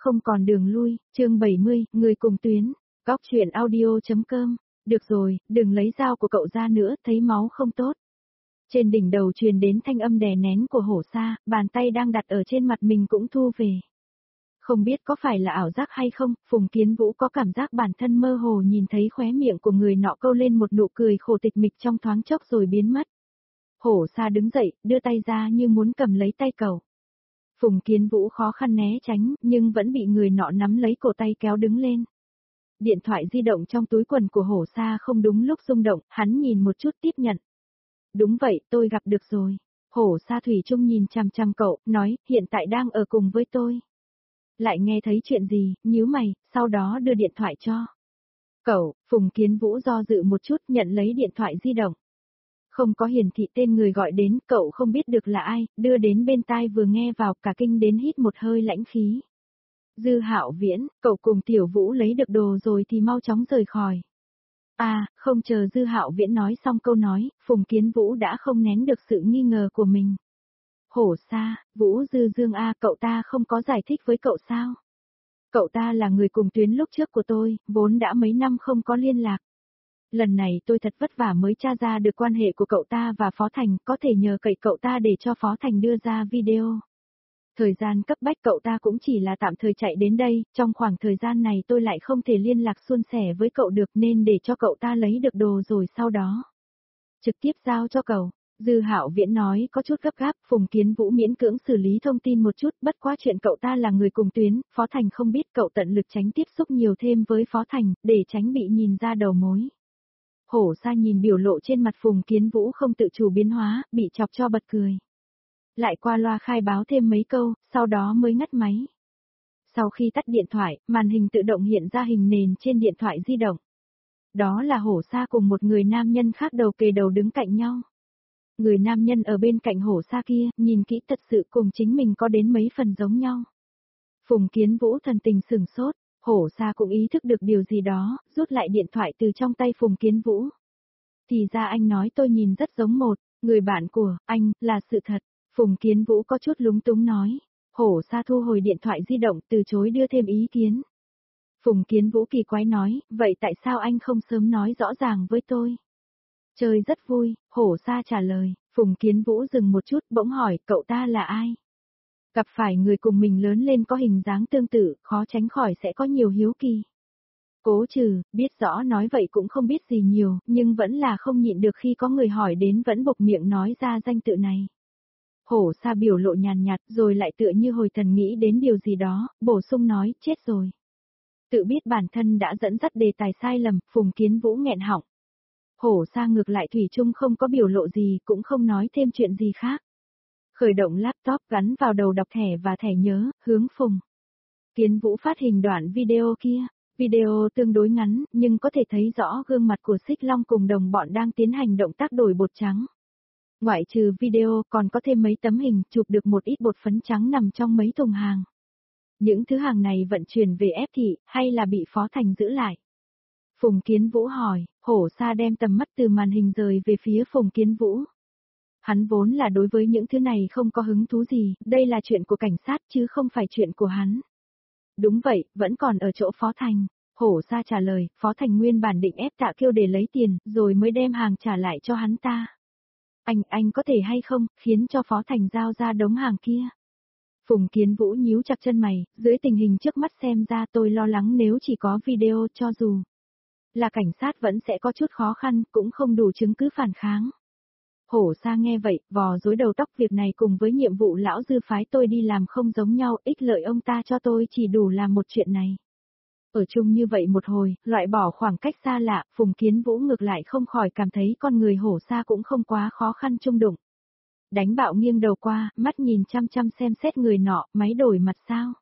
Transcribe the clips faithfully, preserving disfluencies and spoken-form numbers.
không còn đường lui, chương bảy mươi, người cùng tuyến, góc chuyện audio.com, được rồi, đừng lấy dao của cậu ra nữa, thấy máu không tốt. Trên đỉnh đầu truyền đến thanh âm đè nén của hổ sa, bàn tay đang đặt ở trên mặt mình cũng thu về. Không biết có phải là ảo giác hay không, Phùng Kiến Vũ có cảm giác bản thân mơ hồ nhìn thấy khóe miệng của người nọ câu lên một nụ cười khổ tịch mịch trong thoáng chốc rồi biến mất. Hổ sa đứng dậy, đưa tay ra như muốn cầm lấy tay cậu. Phùng Kiến Vũ khó khăn né tránh, nhưng vẫn bị người nọ nắm lấy cổ tay kéo đứng lên. Điện thoại di động trong túi quần của hổ sa không đúng lúc rung động, hắn nhìn một chút tiếp nhận. Đúng vậy, tôi gặp được rồi. Hổ sa thủy chung nhìn chằm chằm cậu, nói, hiện tại đang ở cùng với tôi. Lại nghe thấy chuyện gì, nhíu mày, sau đó đưa điện thoại cho. Cậu, Phùng Kiến Vũ do dự một chút nhận lấy điện thoại di động. Không có hiển thị tên người gọi đến, cậu không biết được là ai, đưa đến bên tai vừa nghe vào cả kinh đến hít một hơi lãnh khí. Dư Hạo Viễn, cậu cùng Tiểu Vũ lấy được đồ rồi thì mau chóng rời khỏi. À, không chờ Dư Hạo Viễn nói xong câu nói, Phùng Kiến Vũ đã không nén được sự nghi ngờ của mình. Hổ sa, Vũ Dư Dương A, cậu ta không có giải thích với cậu sao? Cậu ta là người cùng tuyến lúc trước của tôi, vốn đã mấy năm không có liên lạc. Lần này tôi thật vất vả mới tra ra được quan hệ của cậu ta và Phó Thành, có thể nhờ cậy cậu ta để cho Phó Thành đưa ra video. Thời gian cấp bách cậu ta cũng chỉ là tạm thời chạy đến đây, trong khoảng thời gian này tôi lại không thể liên lạc suôn sẻ với cậu được nên để cho cậu ta lấy được đồ rồi sau đó trực tiếp giao cho cậu. Dư Hạo Viễn nói có chút gấp gáp, Phùng Kiến Vũ miễn cưỡng xử lý thông tin một chút, bất quá chuyện cậu ta là người cùng tuyến, Phó Thành không biết, cậu tận lực tránh tiếp xúc nhiều thêm với Phó Thành, để tránh bị nhìn ra đầu mối. Hổ sa nhìn biểu lộ trên mặt Phùng Kiến Vũ không tự chủ biến hóa, bị chọc cho bật cười. Lại qua loa khai báo thêm mấy câu, sau đó mới ngắt máy. Sau khi tắt điện thoại, màn hình tự động hiện ra hình nền trên điện thoại di động. Đó là hổ sa cùng một người nam nhân khác đầu kề đầu đứng cạnh nhau. Người nam nhân ở bên cạnh hổ sa kia, nhìn kỹ thật sự cùng chính mình có đến mấy phần giống nhau. Phùng Kiến Vũ thần tình sửng sốt, hổ sa cũng ý thức được điều gì đó, rút lại điện thoại từ trong tay Phùng Kiến Vũ. Thì ra anh nói tôi nhìn rất giống một, người bạn của anh, là sự thật. Phùng Kiến Vũ có chút lúng túng nói. Hổ sa thu hồi điện thoại di động từ chối đưa thêm ý kiến. Phùng Kiến Vũ kỳ quái nói, vậy tại sao anh không sớm nói rõ ràng với tôi? Chơi rất vui, hổ sa trả lời. Phùng Kiến Vũ dừng một chút bỗng hỏi cậu ta là ai? Gặp phải người cùng mình lớn lên có hình dáng tương tự, khó tránh khỏi sẽ có nhiều hiếu kỳ. Cố trừ, biết rõ nói vậy cũng không biết gì nhiều, nhưng vẫn là không nhịn được khi có người hỏi đến vẫn bộc miệng nói ra danh tự này. Hổ sa biểu lộ nhàn nhạt rồi lại tựa như hồi thần nghĩ đến điều gì đó, bổ sung nói, chết rồi. Tự biết bản thân đã dẫn dắt đề tài sai lầm, Phùng Kiến Vũ nghẹn họng. Hổ sa ngược lại thủy chung không có biểu lộ gì, cũng không nói thêm chuyện gì khác. Khởi động laptop gắn vào đầu đọc thẻ và thẻ nhớ, hướng Phùng Kiến Vũ phát hình đoạn video kia. Video tương đối ngắn, nhưng có thể thấy rõ gương mặt của Xích Long cùng đồng bọn đang tiến hành động tác đổi bột trắng. Ngoại trừ video còn có thêm mấy tấm hình chụp được một ít bột phấn trắng nằm trong mấy thùng hàng. Những thứ hàng này vận chuyển về ép thị, hay là bị Phó Thành giữ lại? Phùng Kiến Vũ hỏi, hổ sa đem tầm mắt từ màn hình rời về phía Phùng Kiến Vũ. Hắn vốn là đối với những thứ này không có hứng thú gì, đây là chuyện của cảnh sát chứ không phải chuyện của hắn. Đúng vậy, vẫn còn ở chỗ Phó Thành. Hổ sa trả lời, Phó Thành nguyên bản định ép Tạ Kiêu để lấy tiền, rồi mới đem hàng trả lại cho hắn ta. Anh, anh có thể hay không, khiến cho Phó Thành giao ra đống hàng kia. Phùng Kiến Vũ nhíu chặt chân mày, dưới tình hình trước mắt xem ra tôi lo lắng nếu chỉ có video cho dù là cảnh sát vẫn sẽ có chút khó khăn, cũng không đủ chứng cứ phản kháng. Hổ sa nghe vậy, vò rối đầu tóc, việc này cùng với nhiệm vụ lão Dư phái tôi đi làm không giống nhau, ích lợi ông ta cho tôi chỉ đủ làm một chuyện này. Ở chung như vậy một hồi, loại bỏ khoảng cách xa lạ, Phùng Kiến Vũ ngược lại không khỏi cảm thấy con người hổ sa cũng không quá khó khăn chung đụng. Đánh bạo nghiêng đầu qua, mắt nhìn chăm chăm xem xét người nọ, máy đổi mặt sao.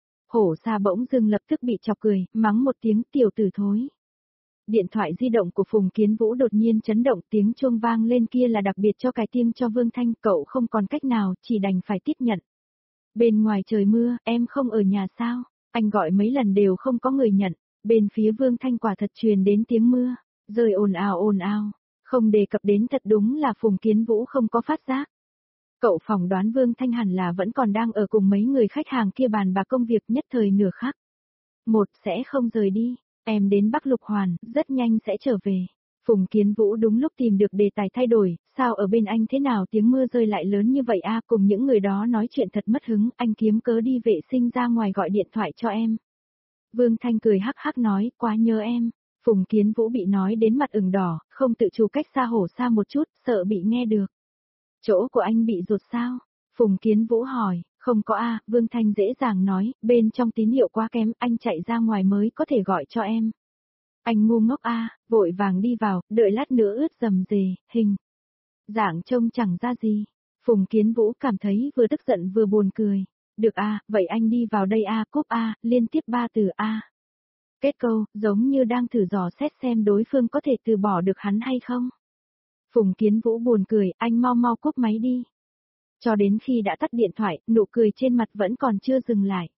Hổ sa bỗng dưng lập tức bị chọc cười, mắng một tiếng tiểu tử thối. Điện thoại di động của Phùng Kiến Vũ đột nhiên chấn động, tiếng chuông vang lên kia là đặc biệt cho cài tim cho Vương Thanh, cậu không còn cách nào, chỉ đành phải tiếp nhận. Bên ngoài trời mưa, em không ở nhà sao? Anh gọi mấy lần đều không có người nhận, bên phía Vương Thanh quả thật truyền đến tiếng mưa, rơi ồn ào ồn ào, không đề cập đến thật đúng là Phùng Kiến Vũ không có phát giác. Cậu phỏng đoán Vương Thanh hẳn là vẫn còn đang ở cùng mấy người khách hàng kia bàn bạc công việc nhất thời nửa khắc. Một sẽ không rời đi, em đến Bắc Lục Hoàn, rất nhanh sẽ trở về. Phùng Kiến Vũ đúng lúc tìm được đề tài thay đổi, sao ở bên anh thế nào tiếng mưa rơi lại lớn như vậy a, cùng những người đó nói chuyện thật mất hứng, anh kiếm cớ đi vệ sinh ra ngoài gọi điện thoại cho em. Vương Thanh cười hắc hắc nói, quá nhớ em. Phùng Kiến Vũ bị nói đến mặt ửng đỏ, không tự chủ cách xa hổ xa một chút, sợ bị nghe được. Chỗ của anh bị rụt sao? Phùng Kiến Vũ hỏi, không có a, Vương Thanh dễ dàng nói, bên trong tín hiệu quá kém, anh chạy ra ngoài mới có thể gọi cho em. Anh ngu ngốc a, vội vàng đi vào, đợi lát nữa ướt dầm dề, hình. Dạng trông chẳng ra gì. Phùng Kiến Vũ cảm thấy vừa tức giận vừa buồn cười. Được a, vậy anh đi vào đây a, cúp a, liên tiếp ba từ a. Kết câu, giống như đang thử dò xét xem đối phương có thể từ bỏ được hắn hay không. Phùng Kiến Vũ buồn cười, anh mau mau cúp máy đi. Cho đến khi đã tắt điện thoại, nụ cười trên mặt vẫn còn chưa dừng lại.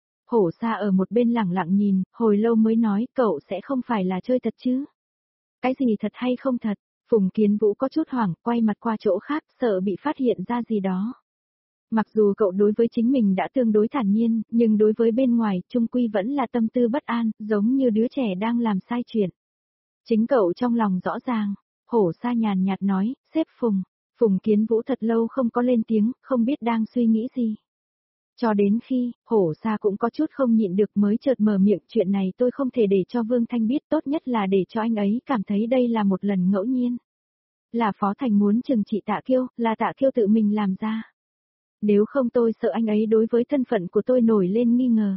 Hổ Sa ở một bên lẳng lặng nhìn, hồi lâu mới nói, cậu sẽ không phải là chơi thật chứ? Cái gì thật hay không thật? Phùng Kiến Vũ có chút hoảng, quay mặt qua chỗ khác, sợ bị phát hiện ra gì đó. Mặc dù cậu đối với chính mình đã tương đối thản nhiên, nhưng đối với bên ngoài, trung quy vẫn là tâm tư bất an, giống như đứa trẻ đang làm sai chuyện. Chính cậu trong lòng rõ ràng. Hổ Sa nhàn nhạt nói, sếp Phùng. Phùng Kiến Vũ thật lâu không có lên tiếng, không biết đang suy nghĩ gì. Cho đến khi, Hổ Sa cũng có chút không nhịn được mới chợt mở miệng, chuyện này tôi không thể để cho Vương Thanh biết, tốt nhất là để cho anh ấy cảm thấy đây là một lần ngẫu nhiên. Là Phó Thành muốn trừng trị Tạ Kiêu, là Tạ Kiêu tự mình làm ra. Nếu không tôi sợ anh ấy đối với thân phận của tôi nổi lên nghi ngờ.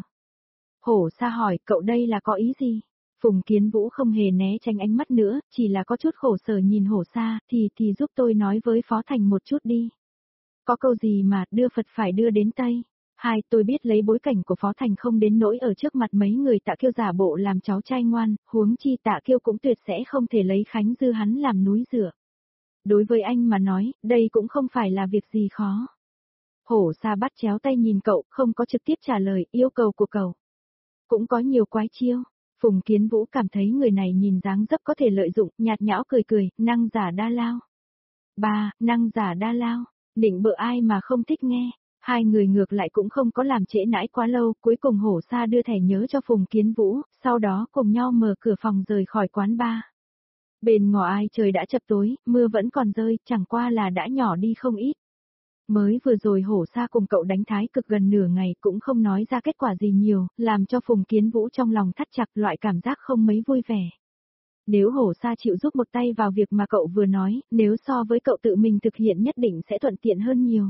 Hổ Sa hỏi, cậu đây là có ý gì? Phùng Kiến Vũ không hề né tránh ánh mắt nữa, chỉ là có chút khổ sở nhìn Hổ Sa, thì thì giúp tôi nói với Phó Thành một chút đi. Có câu gì mà, đưa Phật phải đưa đến Tây. Hai, tôi biết lấy bối cảnh của Phó Thành không đến nỗi ở trước mặt mấy người Tạ Kiêu giả bộ làm cháu trai ngoan, huống chi Tạ Kiêu cũng tuyệt sẽ không thể lấy Khánh Dư hắn làm núi dựa. Đối với anh mà nói, đây cũng không phải là việc gì khó. Hổ Sa bắt chéo tay nhìn cậu, không có trực tiếp trả lời yêu cầu của cậu. Cũng có nhiều quái chiêu. Phùng Kiến Vũ cảm thấy người này nhìn dáng dấp có thể lợi dụng, nhạt nhẽo cười cười, năng giả đa lao. Ba, năng giả đa lao, định bợ ai mà không thích nghe. Hai người ngược lại cũng không có làm trễ nãi quá lâu, cuối cùng Hổ Sa đưa thẻ nhớ cho Phùng Kiến Vũ, sau đó cùng nhau mở cửa phòng rời khỏi quán bar. Bên ngõ ai trời đã chập tối, mưa vẫn còn rơi, chẳng qua là đã nhỏ đi không ít. Mới vừa rồi Hổ Sa cùng cậu đánh thái cực gần nửa ngày cũng không nói ra kết quả gì nhiều, làm cho Phùng Kiến Vũ trong lòng thắt chặt, loại cảm giác không mấy vui vẻ. Nếu Hổ Sa chịu giúp một tay vào việc mà cậu vừa nói, nếu so với cậu tự mình thực hiện nhất định sẽ thuận tiện hơn nhiều.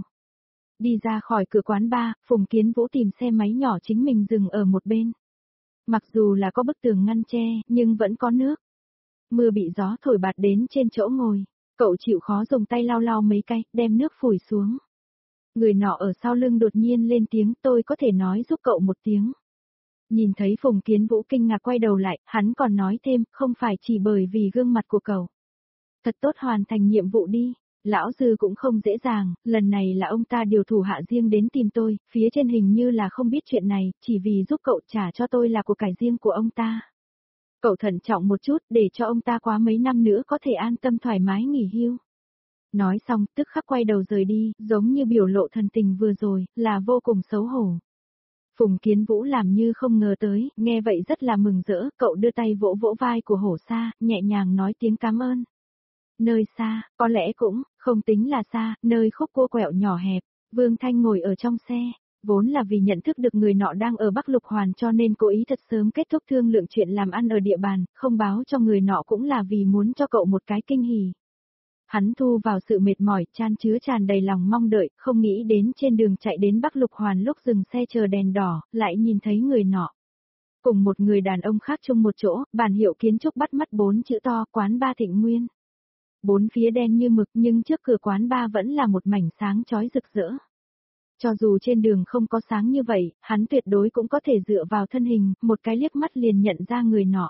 Đi ra khỏi cửa quán bar, Phùng Kiến Vũ tìm xe máy nhỏ chính mình dừng ở một bên. Mặc dù là có bức tường ngăn che, nhưng vẫn có nước. Mưa bị gió thổi bạt đến trên chỗ ngồi. Cậu chịu khó dùng tay lau lau mấy cái, đem nước phủi xuống. Người nọ ở sau lưng đột nhiên lên tiếng, tôi có thể nói giúp cậu một tiếng. Nhìn thấy Phùng Kiến Vũ kinh ngạc quay đầu lại, hắn còn nói thêm, không phải chỉ bởi vì gương mặt của cậu. Thật tốt hoàn thành nhiệm vụ đi. Lão Dư cũng không dễ dàng, lần này là ông ta điều thủ hạ riêng đến tìm tôi, phía trên hình như là không biết chuyện này, chỉ vì giúp cậu trả cho tôi là của cải riêng của ông ta. Cậu thận trọng một chút để cho ông ta quá mấy năm nữa có thể an tâm thoải mái nghỉ hưu. Nói xong, tức khắc quay đầu rời đi, giống như biểu lộ thần tình vừa rồi, là vô cùng xấu hổ. Phùng Kiến Vũ làm như không ngờ tới, nghe vậy rất là mừng rỡ, cậu đưa tay vỗ vỗ vai của Hổ Sa, nhẹ nhàng nói tiếng cảm ơn. Nơi xa, có lẽ cũng, không tính là xa, nơi khúc cua quẹo nhỏ hẹp, Vương Thanh ngồi ở trong xe, vốn là vì nhận thức được người nọ đang ở Bắc Lục Hoàn cho nên cố ý thật sớm kết thúc thương lượng chuyện làm ăn ở địa bàn, không báo cho người nọ cũng là vì muốn cho cậu một cái kinh hỉ. Hắn thu vào sự mệt mỏi, chan chứa tràn đầy lòng mong đợi, không nghĩ đến trên đường chạy đến Bắc Lục Hoàn lúc dừng xe chờ đèn đỏ, lại nhìn thấy người nọ. Cùng một người đàn ông khác chung một chỗ, bản hiệu kiến trúc bắt mắt bốn chữ to, quán ba Thịnh Nguyên. Bốn phía đen như mực nhưng trước cửa quán ba vẫn là một mảnh sáng chói rực rỡ. Cho dù trên đường không có sáng như vậy, hắn tuyệt đối cũng có thể dựa vào thân hình, một cái liếc mắt liền nhận ra người nọ.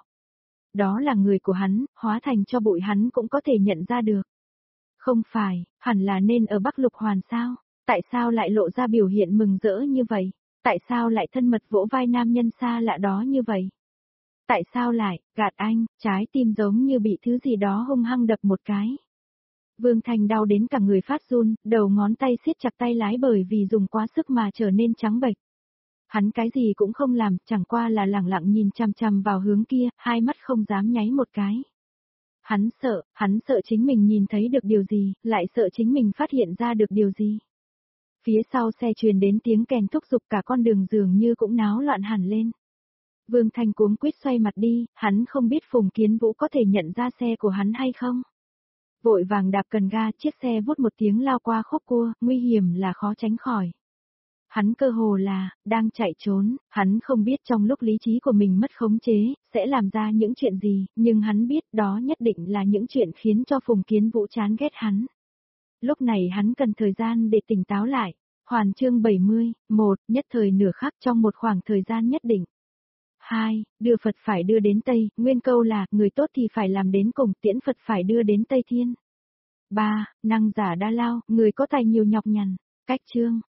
Đó là người của hắn, hóa thành cho bụi hắn cũng có thể nhận ra được. Không phải, hẳn là nên ở Bắc Lục Hoàn sao? Tại sao lại lộ ra biểu hiện mừng rỡ như vậy? Tại sao lại thân mật vỗ vai nam nhân xa lạ đó như vậy? Tại sao lại, gạt anh, trái tim giống như bị thứ gì đó hung hăng đập một cái. Vương Thanh đau đến cả người phát run, đầu ngón tay siết chặt tay lái bởi vì dùng quá sức mà trở nên trắng bệch. Hắn cái gì cũng không làm, chẳng qua là lẳng lặng nhìn chằm chằm vào hướng kia, hai mắt không dám nháy một cái. Hắn sợ, hắn sợ chính mình nhìn thấy được điều gì, lại sợ chính mình phát hiện ra được điều gì. Phía sau xe truyền đến tiếng kèn thúc giục, cả con đường dường như cũng náo loạn hẳn lên. Vương Thanh cuống quýt xoay mặt đi, hắn không biết Phùng Kiến Vũ có thể nhận ra xe của hắn hay không. Vội vàng đạp cần ga, chiếc xe vút một tiếng lao qua khúc cua, nguy hiểm là khó tránh khỏi. Hắn cơ hồ là, đang chạy trốn, hắn không biết trong lúc lý trí của mình mất khống chế, sẽ làm ra những chuyện gì, nhưng hắn biết đó nhất định là những chuyện khiến cho Phùng Kiến Vũ chán ghét hắn. Lúc này hắn cần thời gian để tỉnh táo lại. Hoàn chương bảy mươi, một, nhất thời nửa khắc trong một khoảng thời gian nhất định. hai. Đưa Phật phải đưa đến Tây, nguyên câu là, người tốt thì phải làm đến cùng, tiễn Phật phải đưa đến Tây Thiên. ba. Năng giả đa lao, người có tài nhiều nhọc nhằn. Cách chương.